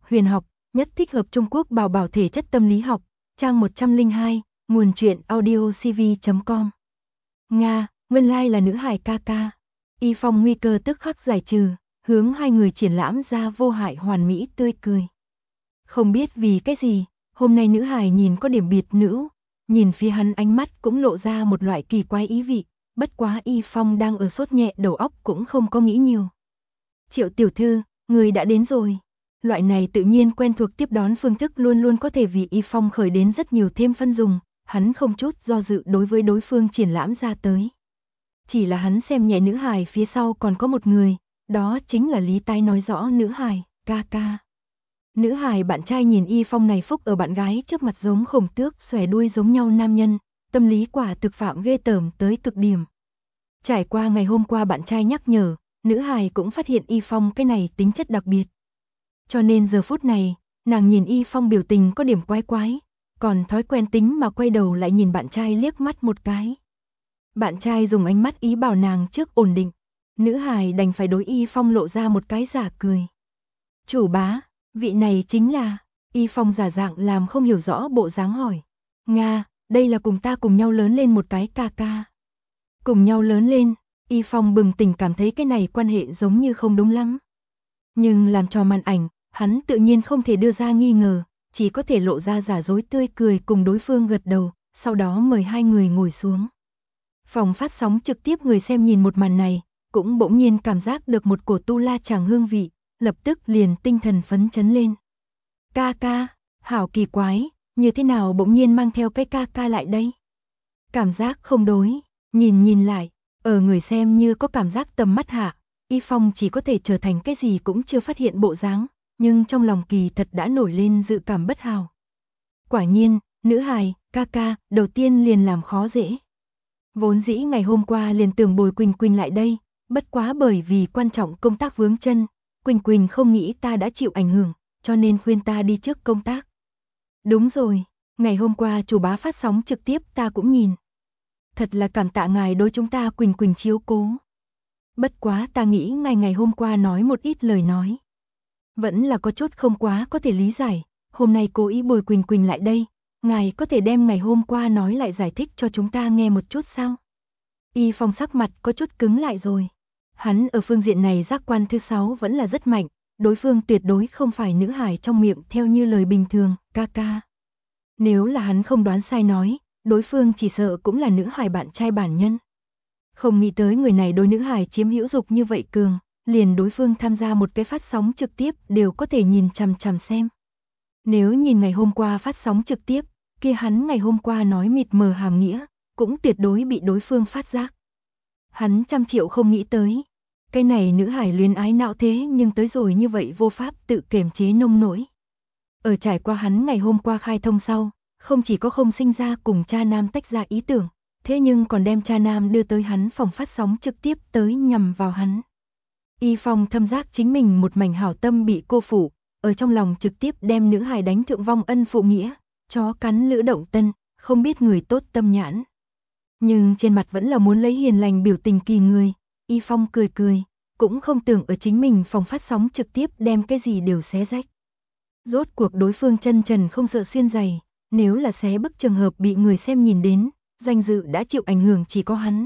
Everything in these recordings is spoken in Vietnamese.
huyền học, nhất thích hợp Trung Quốc bảo bảo thể chất tâm lý học, trang 102, nguồn truyện audiocv.com. Nga, nguyên lai là nữ hài ca ca. Y Phong nguy cơ tức khắc giải trừ, hướng hai người triển lãm ra vô hại hoàn mỹ tươi cười. Không biết vì cái gì, hôm nay nữ hài nhìn có điểm biệt nữ, nhìn phía hắn ánh mắt cũng lộ ra một loại kỳ quái ý vị, bất quá Y Phong đang ở sốt nhẹ đầu óc cũng không có nghĩ nhiều. Triệu tiểu thư, người đã đến rồi. Loại này tự nhiên quen thuộc tiếp đón phương thức luôn luôn có thể vì Y Phong khởi đến rất nhiều thêm phân dùng, hắn không chút do dự đối với đối phương triển lãm ra tới. Chỉ là hắn xem nhẹ nữ hài phía sau còn có một người, đó chính là Lý Tái nói rõ nữ hài, ca ca. Nữ hài bạn trai nhìn Y Phong này phúc ở bạn gái trước mặt giống khổng tước xòe đuôi giống nhau nam nhân, tâm lý quả thực phạm ghê tởm tới cực điểm. Trải qua ngày hôm qua bạn trai nhắc nhở, nữ hài cũng phát hiện Y Phong cái này tính chất đặc biệt. Cho nên giờ phút này, nàng nhìn Y Phong biểu tình có điểm quái quái, còn thói quen tính mà quay đầu lại nhìn bạn trai liếc mắt một cái. Bạn trai dùng ánh mắt ý bảo nàng trước ổn định, nữ hài đành phải đối Y Phong lộ ra một cái giả cười. Chủ bá, vị này chính là, Y Phong giả dạng làm không hiểu rõ bộ dáng hỏi. Nga, đây là cùng ta cùng nhau lớn lên một cái ca ca. Cùng nhau lớn lên, Y Phong bừng tỉnh cảm thấy cái này quan hệ giống như không đúng lắm. Nhưng làm cho màn ảnh, hắn tự nhiên không thể đưa ra nghi ngờ, chỉ có thể lộ ra giả dối tươi cười cùng đối phương gật đầu, sau đó mời hai người ngồi xuống. Phòng phát sóng trực tiếp người xem nhìn một màn này, cũng bỗng nhiên cảm giác được một cổ tu la chàng hương vị, lập tức liền tinh thần phấn chấn lên. Ca ca, hảo kỳ quái, như thế nào bỗng nhiên mang theo cái ca ca lại đây? Cảm giác không đối, nhìn lại, ở người xem như có cảm giác tầm mắt hạ, Y Phong chỉ có thể trở thành cái gì cũng chưa phát hiện bộ dáng, nhưng trong lòng kỳ thật đã nổi lên dự cảm bất hảo. Quả nhiên, nữ hài, ca ca, đầu tiên liền làm khó dễ. Vốn dĩ ngày hôm qua liền tưởng bồi Quỳnh Quỳnh lại đây, bất quá bởi vì quan trọng công tác vướng chân, Quỳnh Quỳnh không nghĩ ta đã chịu ảnh hưởng, cho nên khuyên ta đi trước công tác. Đúng rồi, ngày hôm qua chủ bá phát sóng trực tiếp ta cũng nhìn. Thật là cảm tạ ngài đối chúng ta Quỳnh Quỳnh chiếu cố. Bất quá ta nghĩ ngài ngày hôm qua nói một ít lời nói. Vẫn là có chút không quá có thể lý giải, hôm nay cố ý bồi Quỳnh Quỳnh lại đây, ngài có thể đem ngày hôm qua nói lại giải thích cho chúng ta nghe một chút sao? Y Phong sắc mặt có chút cứng lại rồi. Hắn ở phương diện này giác quan thứ 6 vẫn là rất mạnh, đối phương tuyệt đối không phải nữ hài trong miệng theo như lời bình thường, ca ca. Nếu là hắn không đoán sai nói, đối phương chỉ sợ cũng là nữ hài bạn trai bản nhân. Không nghĩ tới người này đối nữ hài chiếm hữu dục như vậy cường, liền đối phương tham gia một cái phát sóng trực tiếp đều có thể nhìn chằm chằm xem. Nếu nhìn ngày hôm qua phát sóng trực tiếp, kia hắn ngày hôm qua nói mịt mờ hàm nghĩa, cũng tuyệt đối bị đối phương phát giác. Hắn trăm triệu không nghĩ tới. Cái này nữ hải luyến ái não thế nhưng tới rồi như vậy vô pháp tự kiềm chế nông nỗi. Ở trải qua hắn ngày hôm qua khai thông sau, không chỉ có không sinh ra cùng cha nam tách ra ý tưởng, thế nhưng còn đem cha nam đưa tới hắn phòng phát sóng trực tiếp tới nhằm vào hắn. Y Phong thâm giác chính mình một mảnh hảo tâm bị cô phụ, ở trong lòng trực tiếp đem nữ hài đánh thượng vong ân phụ nghĩa, chó cắn lữ động tân, không biết người tốt tâm nhãn. Nhưng trên mặt vẫn là muốn lấy hiền lành biểu tình kỳ người, Y Phong cười cười, cũng không tưởng ở chính mình phòng phát sóng trực tiếp đem cái gì đều xé rách. Rốt cuộc đối phương chân trần không sợ xuyên giày, nếu là xé bức trường hợp bị người xem nhìn đến, danh dự đã chịu ảnh hưởng chỉ có hắn.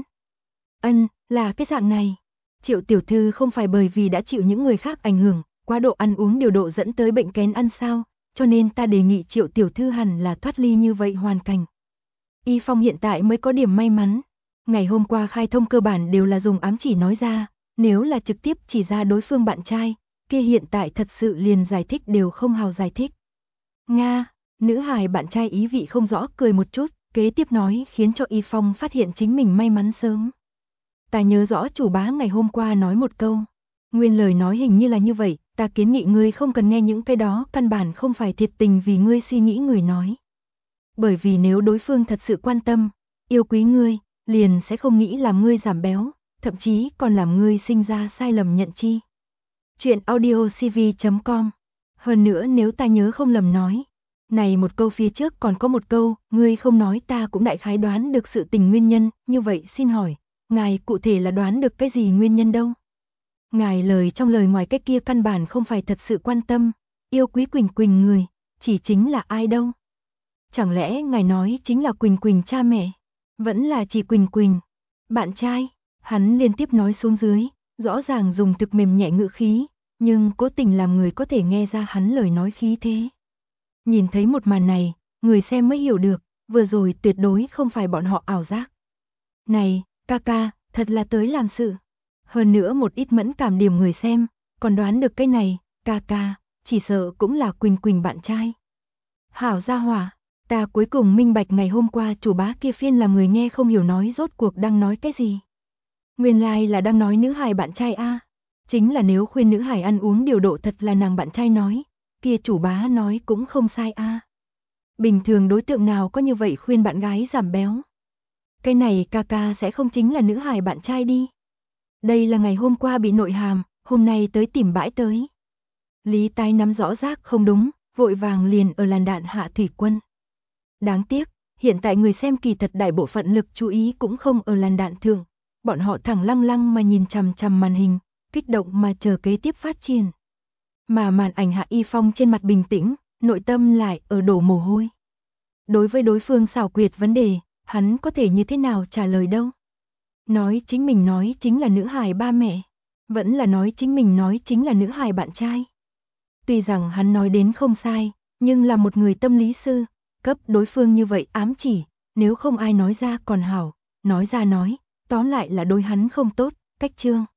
Là cái dạng này. Triệu tiểu thư không phải bởi vì đã chịu những người khác ảnh hưởng, quá độ ăn uống điều độ dẫn tới bệnh kén ăn sao, cho nên ta đề nghị Triệu tiểu thư hẳn là thoát ly như vậy hoàn cảnh. Y Phong hiện tại mới có điểm may mắn. Ngày hôm qua khai thông cơ bản đều là dùng ám chỉ nói ra, nếu là trực tiếp chỉ ra đối phương bạn trai, kia hiện tại thật sự liền giải thích đều không hào giải thích. Nga, nữ hài bạn trai ý vị không rõ cười một chút, kế tiếp nói khiến cho Y Phong phát hiện chính mình may mắn sớm. Ta nhớ rõ chủ bá ngày hôm qua nói một câu. Nguyên lời nói hình như là như vậy, ta kiến nghị ngươi không cần nghe những cái đó, căn bản không phải thiệt tình vì ngươi suy nghĩ người nói. Bởi vì nếu đối phương thật sự quan tâm, yêu quý ngươi, liền sẽ không nghĩ làm ngươi giảm béo, thậm chí còn làm ngươi sinh ra sai lầm nhận chi. Chuyện audiocv.com. Hơn nữa nếu ta nhớ không lầm nói, này một câu phía trước còn có một câu, ngươi không nói ta cũng đại khái đoán được sự tình nguyên nhân, như vậy xin hỏi, ngài cụ thể là đoán được cái gì nguyên nhân đâu? Ngài lời trong lời ngoài cái kia căn bản không phải thật sự quan tâm, Yêu quý Quỳnh Quỳnh người, chỉ chính là ai đâu? Chẳng lẽ ngài nói chính là Quỳnh Quỳnh cha mẹ? Vẫn là chỉ Quỳnh Quỳnh? Bạn trai? Hắn liên tiếp nói xuống dưới, rõ ràng dùng thực mềm nhẹ ngữ khí, nhưng cố tình làm người có thể nghe ra hắn lời nói khí thế. Nhìn thấy một màn này, người xem mới hiểu được, vừa rồi tuyệt đối không phải bọn họ ảo giác. Này, ca ca, thật là tới làm sự. Hơn nữa một ít mẫn cảm điểm người xem, còn đoán được cái này, ca ca, chỉ sợ cũng là Quỳnh Quỳnh bạn trai. Hảo gia hỏa, ta cuối cùng minh bạch ngày hôm qua chủ bá kia phiên làm người nghe không hiểu nói rốt cuộc đang nói cái gì. Nguyên lai là đang nói nữ hài bạn trai a. Chính là nếu khuyên nữ hài ăn uống điều độ thật là nàng bạn trai nói, kia chủ bá nói cũng không sai a. Bình thường đối tượng nào có như vậy khuyên bạn gái giảm béo. Cái này ca ca sẽ không chính là nữ hài bạn trai đi. Đây là ngày hôm qua bị nội hàm, hôm nay tới tìm bãi tới. Lý Tái nắm rõ rác không đúng, vội vàng liền ở làn đạn hạ thủy quân. Đáng tiếc, hiện tại người xem kỳ thật đại bộ phận lực chú ý cũng không ở làn đạn thượng. Bọn họ thẳng lăng lăng mà nhìn chằm chằm màn hình, kích động mà chờ kế tiếp phát triển. Mà màn ảnh Hạ Y Phong trên mặt bình tĩnh, nội tâm lại ở đổ mồ hôi. Đối với đối phương xảo quyệt vấn đề, hắn có thể như thế nào trả lời đâu? Nói chính mình nói chính là nữ hài ba mẹ, vẫn là nói chính mình nói chính là nữ hài bạn trai. Tuy rằng hắn nói đến không sai, nhưng là một người tâm lý sư, cấp đối phương như vậy ám chỉ, nếu không ai nói ra còn hảo, nói ra nói, tóm lại là đối hắn không tốt, cách chương.